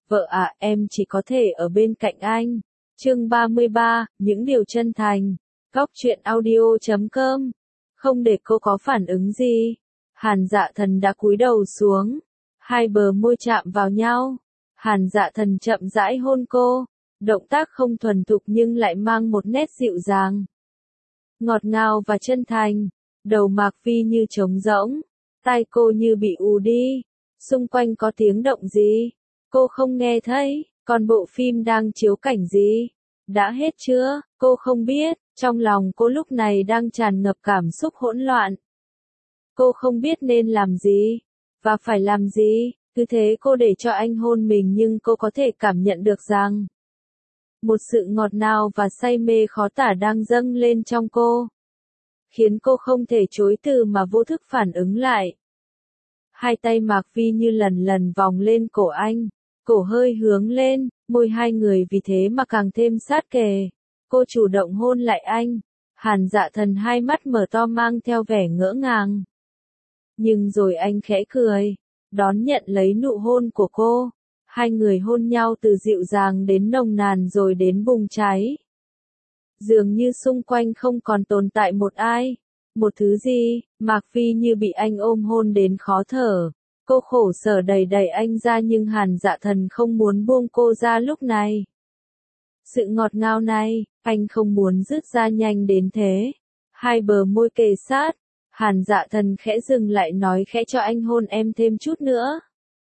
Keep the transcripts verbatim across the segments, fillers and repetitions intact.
Vợ ạ, em chỉ có thể ở bên cạnh anh. Chương ba mươi ba, những điều chân thành. Góc truyện audio chấm com. Không để cô có phản ứng gì. Hàn Dạ Thần đã cúi đầu xuống. Hai bờ môi chạm vào nhau. Hàn Dạ Thần chậm rãi hôn cô. Động tác không thuần thục nhưng lại mang một nét dịu dàng. Ngọt ngào và chân thành. Đầu Mạc Phi như trống rỗng. Tai cô như bị ù đi. Xung quanh có tiếng động gì? Cô không nghe thấy. Còn bộ phim đang chiếu cảnh gì? Đã hết chưa? Cô không biết. Trong lòng cô lúc này đang tràn ngập cảm xúc hỗn loạn. Cô không biết nên làm gì. Và phải làm gì. Cứ thế cô để cho anh hôn mình nhưng cô có thể cảm nhận được rằng một sự ngọt ngào và say mê khó tả đang dâng lên trong cô. Khiến cô không thể chối từ mà vô thức phản ứng lại. Hai tay Mạc Vi như lần lần vòng lên cổ anh. Cổ hơi hướng lên, môi hai người vì thế mà càng thêm sát kề. Cô chủ động hôn lại anh. Hàn Dạ Thần hai mắt mở to mang theo vẻ ngỡ ngàng. Nhưng rồi anh khẽ cười. Đón nhận lấy nụ hôn của cô. Hai người hôn nhau từ dịu dàng đến nồng nàn rồi đến bùng cháy. Dường như xung quanh không còn tồn tại một ai. Một thứ gì, Mạc Phi như bị anh ôm hôn đến khó thở. Cô khổ sở đẩy đẩy anh ra nhưng Hàn Dạ Thần không muốn buông cô ra lúc này. Sự ngọt ngào này, anh không muốn dứt ra nhanh đến thế. Hai bờ môi kề sát. Hàn Dạ Thần khẽ dừng lại nói khẽ cho anh hôn em thêm chút nữa.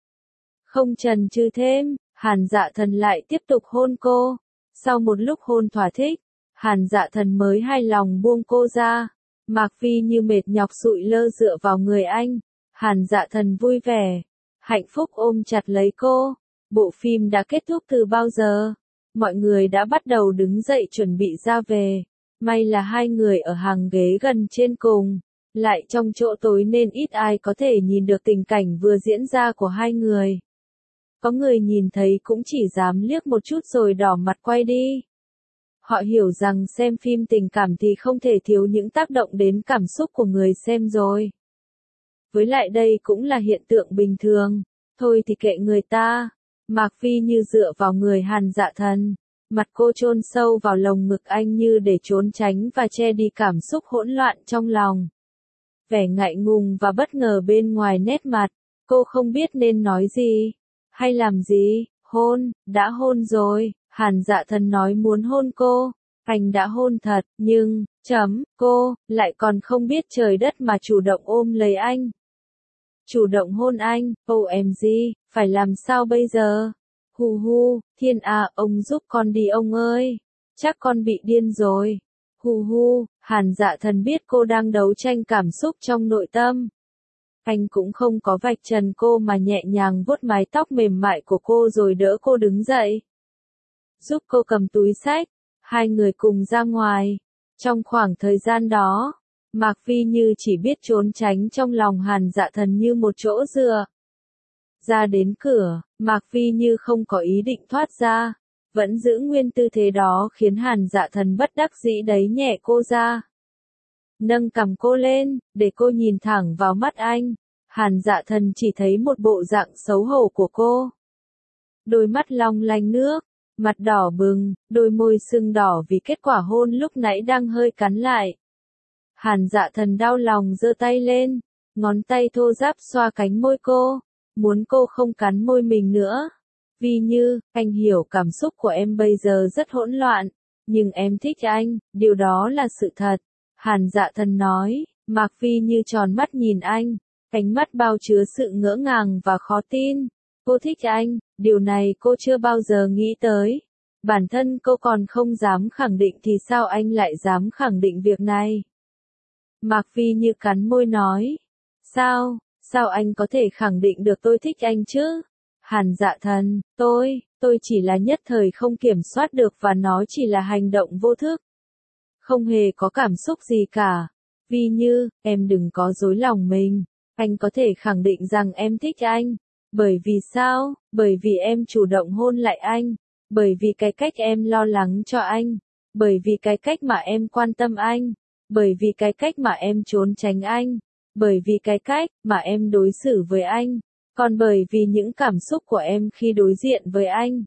Không chần chừ thêm, Hàn Dạ Thần lại tiếp tục hôn cô. Sau một lúc hôn thỏa thích, Hàn Dạ Thần mới hài lòng buông cô ra. Mạc Phi như mệt nhọc sụi lơ dựa vào người anh. Hàn Dạ Thần vui vẻ, hạnh phúc ôm chặt lấy cô. Bộ phim đã kết thúc từ bao giờ? Mọi người đã bắt đầu đứng dậy chuẩn bị ra về. May là hai người ở hàng ghế gần trên cùng. Lại trong chỗ tối nên ít ai có thể nhìn được tình cảnh vừa diễn ra của hai người. Có người nhìn thấy cũng chỉ dám liếc một chút rồi đỏ mặt quay đi. Họ hiểu rằng xem phim tình cảm thì không thể thiếu những tác động đến cảm xúc của người xem rồi. Với lại đây cũng là hiện tượng bình thường. Thôi thì kệ người ta. Mạc Phi như dựa vào người Hàn Dạ Thần. Mặt cô chôn sâu vào lồng ngực anh như để trốn tránh và che đi cảm xúc hỗn loạn trong lòng. Vẻ ngại ngùng và bất ngờ bên ngoài nét mặt. Cô không biết nên nói gì. Hay làm gì. Hôn, đã hôn rồi. Hàn Dạ Thần nói muốn hôn cô. Anh đã hôn thật, nhưng, chấm, cô, lại còn không biết trời đất mà chủ động ôm lấy anh. Chủ động hôn anh, ô em gì, phải làm sao bây giờ? Hu hu, thiên à, ông giúp con đi ông ơi. Chắc con bị điên rồi. Hu hu, Hàn Dạ Thần biết cô đang đấu tranh cảm xúc trong nội tâm. Anh cũng không có vạch trần cô mà nhẹ nhàng vuốt mái tóc mềm mại của cô rồi đỡ cô đứng dậy. Giúp cô cầm túi xách, hai người cùng ra ngoài. Trong khoảng thời gian đó, Mạc Phi như chỉ biết trốn tránh trong lòng Hàn Dạ Thần như một chỗ dựa. Ra đến cửa, Mạc Phi như không có ý định thoát ra, vẫn giữ nguyên tư thế đó khiến Hàn Dạ Thần bất đắc dĩ đẩy nhẹ cô ra. Nâng cằm cô lên, để cô nhìn thẳng vào mắt anh. Hàn Dạ Thần chỉ thấy một bộ dạng xấu hổ của cô. Đôi mắt long lanh nước. Mặt đỏ bừng, đôi môi sưng đỏ vì kết quả hôn lúc nãy đang hơi cắn lại. Hàn Dạ Thần đau lòng giơ tay lên, ngón tay thô ráp xoa cánh môi cô, muốn cô không cắn môi mình nữa. Vì như, anh hiểu cảm xúc của em bây giờ rất hỗn loạn, nhưng em thích anh, điều đó là sự thật. Hàn Dạ Thần nói, Mạc Phi như tròn mắt nhìn anh, ánh mắt bao chứa sự ngỡ ngàng và khó tin. Cô thích anh, điều này cô chưa bao giờ nghĩ tới. Bản thân cô còn không dám khẳng định thì sao anh lại dám khẳng định việc này? Mạc Phi như cắn môi nói. Sao, sao anh có thể khẳng định được tôi thích anh chứ? Hàn Dạ Thần, tôi, tôi chỉ là nhất thời không kiểm soát được và nó chỉ là hành động vô thức. Không hề có cảm xúc gì cả. Vì như, em đừng có dối lòng mình. Anh có thể khẳng định rằng em thích anh. Bởi vì sao? Bởi vì em chủ động hôn lại anh. Bởi vì cái cách em lo lắng cho anh. Bởi vì cái cách mà em quan tâm anh. Bởi vì cái cách mà em trốn tránh anh. Bởi vì cái cách mà em đối xử với anh. còn bởi vì những cảm xúc của em khi đối diện với anh.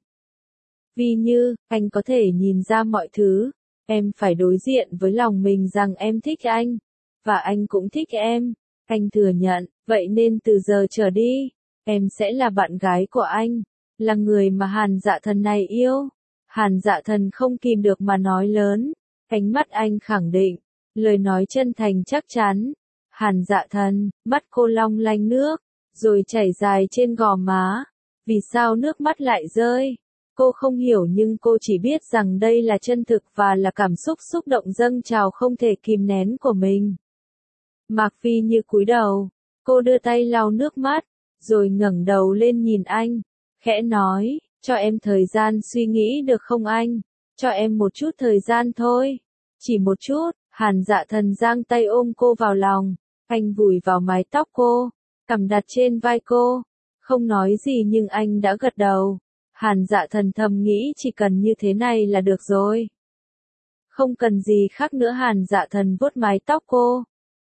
Vì như, anh có thể nhìn ra mọi thứ, em phải đối diện với lòng mình rằng em thích anh, và anh cũng thích em, anh thừa nhận, vậy nên từ giờ trở đi, em sẽ là bạn gái của anh, là người mà Hàn Dạ Thần này yêu. Hàn Dạ Thần không kìm được mà nói lớn, ánh mắt anh khẳng định, lời nói chân thành chắc chắn. Hàn Dạ Thần, mắt cô long lanh nước, rồi chảy dài trên gò má. Vì sao nước mắt lại rơi? Cô không hiểu nhưng cô chỉ biết rằng đây là chân thực và là cảm xúc xúc động dâng trào không thể kìm nén của mình. Mạc Phi Như cúi đầu, cô đưa tay lau nước mắt, rồi ngẩng đầu lên nhìn anh, khẽ nói, cho em thời gian suy nghĩ được không anh? Cho em một chút thời gian thôi. Chỉ một chút. Hàn Dạ Thần giang tay ôm cô vào lòng, anh vùi vào mái tóc cô, cằm đặt trên vai cô, không nói gì nhưng anh đã gật đầu. Hàn Dạ Thần thầm nghĩ chỉ cần như thế này là được rồi. Không cần gì khác nữa. Hàn Dạ Thần vuốt mái tóc cô,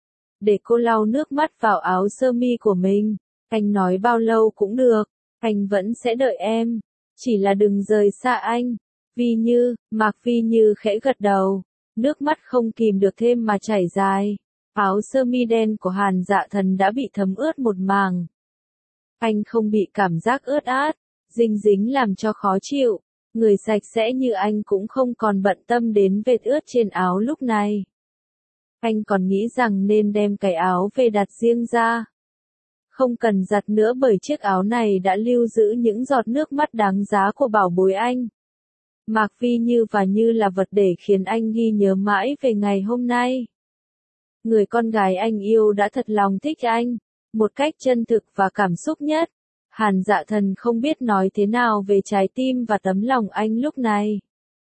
để cô lau nước mắt vào áo sơ mi của mình. Anh nói bao lâu cũng được, anh vẫn sẽ đợi em, chỉ là đừng rời xa anh. Vì Như, Mạc Phi Như khẽ gật đầu, nước mắt không kìm được thêm mà chảy dài. Áo sơ mi đen của Hàn Dạ Thần đã bị thấm ướt một mảng. Anh không bị cảm giác ướt át, dinh dính làm cho khó chịu. Người sạch sẽ như anh cũng không còn bận tâm đến vết ướt trên áo lúc này. Anh còn nghĩ rằng nên đem cái áo về đặt riêng ra. Không cần giặt nữa bởi chiếc áo này đã lưu giữ những giọt nước mắt đáng giá của bảo bối anh. Mạc Phi Như và Như là vật để khiến anh ghi nhớ mãi về ngày hôm nay. Người con gái anh yêu đã thật lòng thích anh, một cách chân thực và cảm xúc nhất. Hàn Dạ Thần không biết nói thế nào về trái tim và tấm lòng anh lúc này.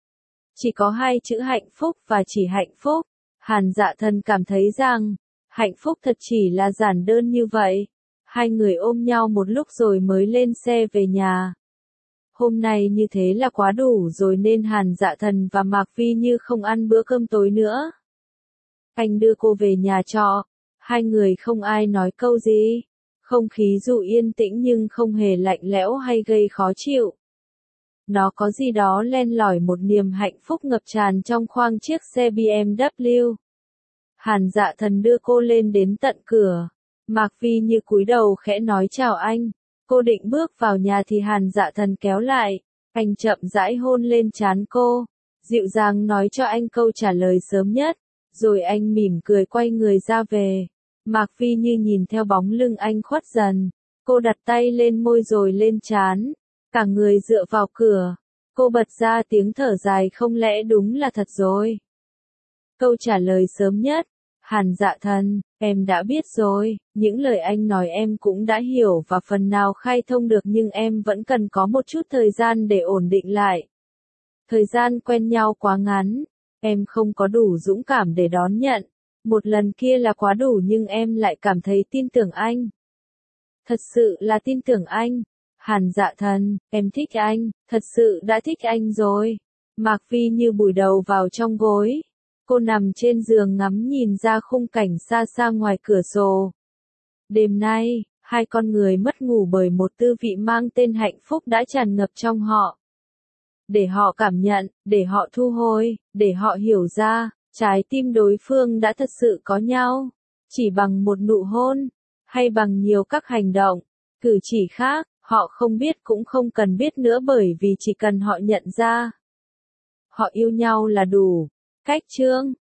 Chỉ có hai chữ hạnh phúc và chỉ hạnh phúc. Hàn Dạ Thần cảm thấy rằng, hạnh phúc thật chỉ là giản đơn như vậy. Hai người ôm nhau một lúc rồi mới lên xe về nhà. Hôm nay như thế là quá đủ rồi nên Hàn Dạ Thần và Mạc Phi Như không ăn bữa cơm tối nữa. Anh đưa cô về nhà trọ, hai người không ai nói câu gì. Không khí dù yên tĩnh nhưng không hề lạnh lẽo hay gây khó chịu. Nó có gì đó len lỏi một niềm hạnh phúc ngập tràn trong khoang chiếc xe bê em vê. Hàn Dạ Thần đưa cô lên đến tận cửa. Mạc Phi Như cúi đầu khẽ nói chào anh. Cô định bước vào nhà thì Hàn Dạ Thần kéo lại. Anh chậm rãi hôn lên trán cô, dịu dàng nói cho anh câu trả lời sớm nhất. Rồi anh mỉm cười quay người ra về. Mạc Phi Như nhìn theo bóng lưng anh khuất dần. Cô đặt tay lên môi rồi lên trán. Cả người dựa vào cửa. Cô bật ra tiếng thở dài không lẽ đúng là thật rồi. Câu trả lời sớm nhất. Hàn Dạ Thần, em đã biết rồi, những lời anh nói em cũng đã hiểu và phần nào khai thông được nhưng em vẫn cần có một chút thời gian để ổn định lại. Thời gian quen nhau quá ngắn, em không có đủ dũng cảm để đón nhận. Một lần kia là quá đủ nhưng em lại cảm thấy tin tưởng anh. Thật sự là tin tưởng anh. Hàn Dạ Thần, em thích anh, thật sự đã thích anh rồi. Mạc Phi Như bủi đầu vào trong gối. Cô nằm trên giường ngắm nhìn ra khung cảnh xa xa ngoài cửa sổ. Đêm nay, hai con người mất ngủ bởi một tư vị mang tên hạnh phúc đã tràn ngập trong họ. Để họ cảm nhận, để họ thu hồi, để họ hiểu ra, trái tim đối phương đã thật sự có nhau. Chỉ bằng một nụ hôn, hay bằng nhiều các hành động, cử chỉ khác, họ không biết cũng không cần biết nữa bởi vì chỉ cần họ nhận ra. Họ yêu nhau là đủ. Cách chương